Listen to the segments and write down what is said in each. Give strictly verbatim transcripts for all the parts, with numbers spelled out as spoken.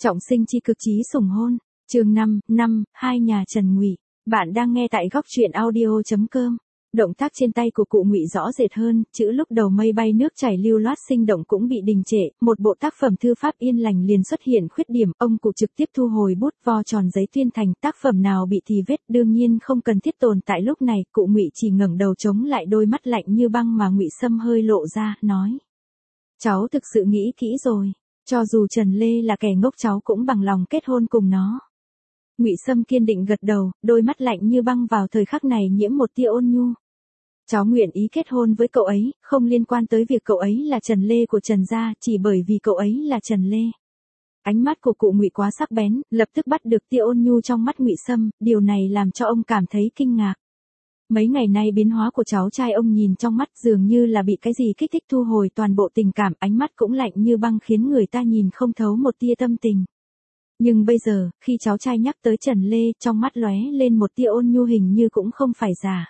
Trọng sinh chi cực chí sủng hôn, chương năm, năm, hai nhà Trần Ngụy. Bạn đang nghe tại góc truyện audio chấm com. Động tác trên tay của cụ Ngụy rõ rệt hơn, chữ lúc đầu mây bay nước chảy lưu loát sinh động cũng bị đình trệ, một bộ tác phẩm thư pháp yên lành liền xuất hiện khuyết điểm, ông cụ trực tiếp thu hồi bút, vo tròn giấy tuyên thành, tác phẩm nào bị thì vết, đương nhiên không cần thiết tồn tại lúc này, cụ Ngụy chỉ ngẩng đầu chống lại đôi mắt lạnh như băng mà Ngụy Sâm hơi lộ ra, nói: "Cháu thực sự nghĩ kỹ rồi, cho dù Trần Lê là kẻ ngốc cháu cũng bằng lòng kết hôn cùng nó." Ngụy Sâm kiên định gật đầu, đôi mắt lạnh như băng vào thời khắc này nhiễm một tia ôn nhu. "Cháu nguyện ý kết hôn với cậu ấy, không liên quan tới việc cậu ấy là Trần Lê của Trần gia, chỉ bởi vì cậu ấy là Trần Lê." Ánh mắt của cụ Ngụy quá sắc bén, lập tức bắt được tia ôn nhu trong mắt Ngụy Sâm, điều này làm cho ông cảm thấy kinh ngạc. Mấy ngày nay biến hóa của cháu trai ông nhìn trong mắt dường như là bị cái gì kích thích thu hồi toàn bộ tình cảm, ánh mắt cũng lạnh như băng khiến người ta nhìn không thấu một tia tâm tình. Nhưng bây giờ, khi cháu trai nhắc tới Trần Lê, trong mắt lóe lên một tia ôn nhu hình như cũng không phải giả.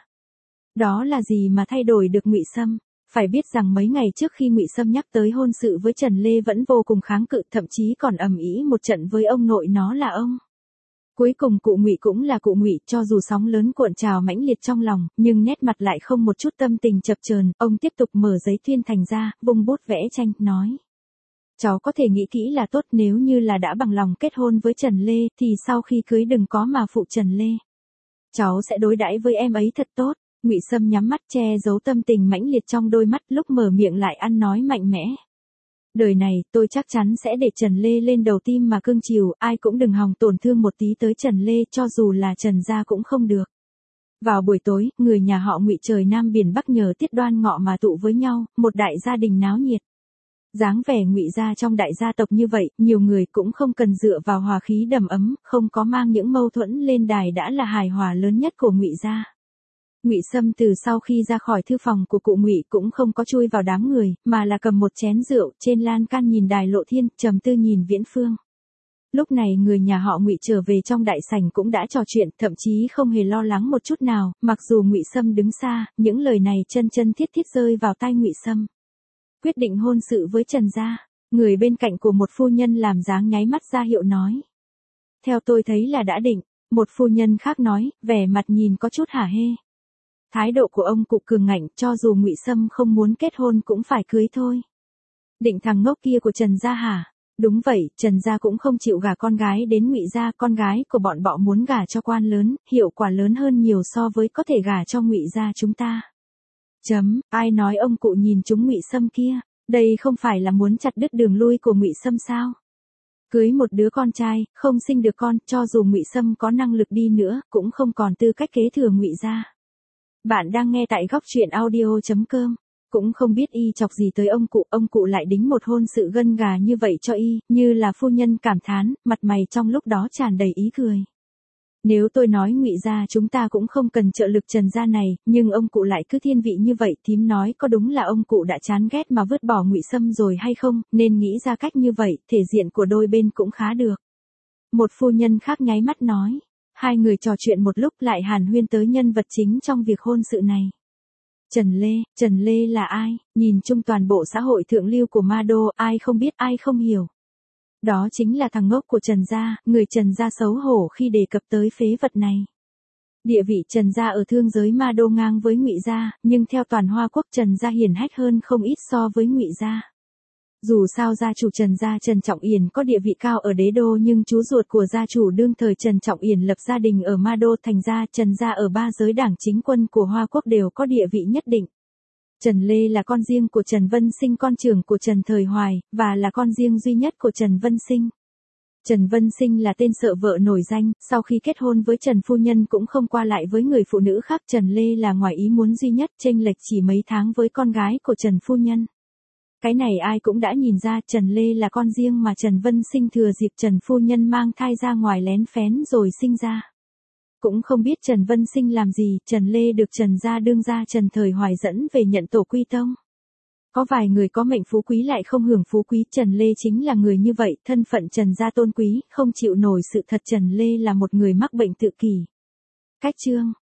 Đó là gì mà thay đổi được Ngụy Sâm? Phải biết rằng mấy ngày trước khi Ngụy Sâm nhắc tới hôn sự với Trần Lê vẫn vô cùng kháng cự, thậm chí còn ầm ĩ một trận với ông nội nó là ông. Cuối cùng cụ Ngụy cũng là cụ Ngụy, cho dù sóng lớn cuộn trào mãnh liệt trong lòng, nhưng nét mặt lại không một chút tâm tình chập chờn, ông tiếp tục mở giấy tuyên thành ra, vung bút vẽ tranh, nói: "Cháu có thể nghĩ kỹ là tốt, nếu như là đã bằng lòng kết hôn với Trần Lê, thì sau khi cưới đừng có mà phụ Trần Lê. Cháu sẽ đối đãi với em ấy thật tốt." Ngụy Sâm nhắm mắt che giấu tâm tình mãnh liệt trong đôi mắt, lúc mở miệng lại ăn nói mạnh mẽ: "Đời này, tôi chắc chắn sẽ để Trần Lê lên đầu tim mà cưng chiều, ai cũng đừng hòng tổn thương một tí tới Trần Lê, cho dù là Trần gia cũng không được." Vào buổi tối, người nhà họ Ngụy trời Nam biển Bắc nhờ tiết đoan ngọ mà tụ với nhau, một đại gia đình náo nhiệt. Dáng vẻ Ngụy gia trong đại gia tộc như vậy, nhiều người cũng không cần dựa vào hòa khí đầm ấm, không có mang những mâu thuẫn lên đài đã là hài hòa lớn nhất của Ngụy gia. Ngụy Sâm từ sau khi ra khỏi thư phòng của cụ Ngụy cũng không có chui vào đám người, mà là cầm một chén rượu, trên lan can nhìn đài lộ thiên, trầm tư nhìn viễn phương. Lúc này người nhà họ Ngụy trở về trong đại sảnh cũng đã trò chuyện, thậm chí không hề lo lắng một chút nào, mặc dù Ngụy Sâm đứng xa, những lời này chân chân thiết thiết rơi vào tai Ngụy Sâm. Quyết định hôn sự với Trần gia, người bên cạnh của một phu nhân làm dáng nháy mắt ra hiệu nói: "Theo tôi thấy là đã định." Một phu nhân khác nói, vẻ mặt nhìn có chút hả hê. Thái độ của ông cụ cường ngạnh, cho dù Ngụy Sâm không muốn kết hôn cũng phải cưới thôi. "Định thằng ngốc kia của Trần gia hả?" "Đúng vậy, Trần gia cũng không chịu gả con gái đến Ngụy gia, con gái của bọn họ muốn gả cho quan lớn, hiệu quả lớn hơn nhiều so với có thể gả cho Ngụy gia chúng ta." Chấm, ai nói ông cụ nhìn chúng Ngụy Sâm kia, đây không phải là muốn chặt đứt đường lui của Ngụy Sâm sao? Cưới một đứa con trai, không sinh được con, cho dù Ngụy Sâm có năng lực đi nữa, cũng không còn tư cách kế thừa Ngụy gia. Bạn đang nghe tại góc truyện audio chấm com. Cũng không biết y chọc gì tới ông cụ, ông cụ lại đính một hôn sự gân gà như vậy cho y, như là phu nhân cảm thán, mặt mày trong lúc đó tràn đầy ý cười. "Nếu tôi nói Ngụy gia chúng ta cũng không cần trợ lực Trần gia này, nhưng ông cụ lại cứ thiên vị như vậy, thím nói có đúng là ông cụ đã chán ghét mà vứt bỏ Ngụy Sâm rồi hay không, nên nghĩ ra cách như vậy, thể diện của đôi bên cũng khá được." Một phu nhân khác nháy mắt nói. Hai người trò chuyện một lúc lại hàn huyên tới nhân vật chính trong việc hôn sự này. Trần Lê, Trần Lê là ai? Nhìn chung toàn bộ xã hội thượng lưu của Ma Đô, ai không biết ai không hiểu. Đó chính là thằng ngốc của Trần gia, người Trần gia xấu hổ khi đề cập tới phế vật này. Địa vị Trần gia ở thương giới Ma Đô ngang với Ngụy gia, nhưng theo toàn Hoa Quốc Trần gia hiển hách hơn không ít so với Ngụy gia. Dù sao gia chủ Trần gia Trần Trọng Yển có địa vị cao ở đế đô, nhưng chú ruột của gia chủ đương thời Trần Trọng Yển lập gia đình ở Ma Đô, thành ra Trần gia ở ba giới đảng chính quân của Hoa Quốc đều có địa vị nhất định. Trần Lê là con riêng của Trần Vân Sinh, con trưởng của Trần Thời Hoài, và là con riêng duy nhất của Trần Vân Sinh. Trần Vân Sinh là tên sợ vợ nổi danh, sau khi kết hôn với Trần Phu Nhân cũng không qua lại với người phụ nữ khác. Trần Lê là ngoài ý muốn duy nhất, chênh lệch chỉ mấy tháng với con gái của Trần Phu Nhân. Cái này ai cũng đã nhìn ra, Trần Lê là con riêng mà Trần Vân Sinh thừa dịp Trần Phu Nhân mang thai ra ngoài lén phén rồi sinh ra. Cũng không biết Trần Vân Sinh làm gì, Trần Lê được Trần gia đương gia Trần Thời Hoài dẫn về nhận tổ quy tông. Có vài người có mệnh phú quý lại không hưởng phú quý, Trần Lê chính là người như vậy, thân phận Trần gia tôn quý, không chịu nổi sự thật Trần Lê là một người mắc bệnh tự kỷ. Cách chương,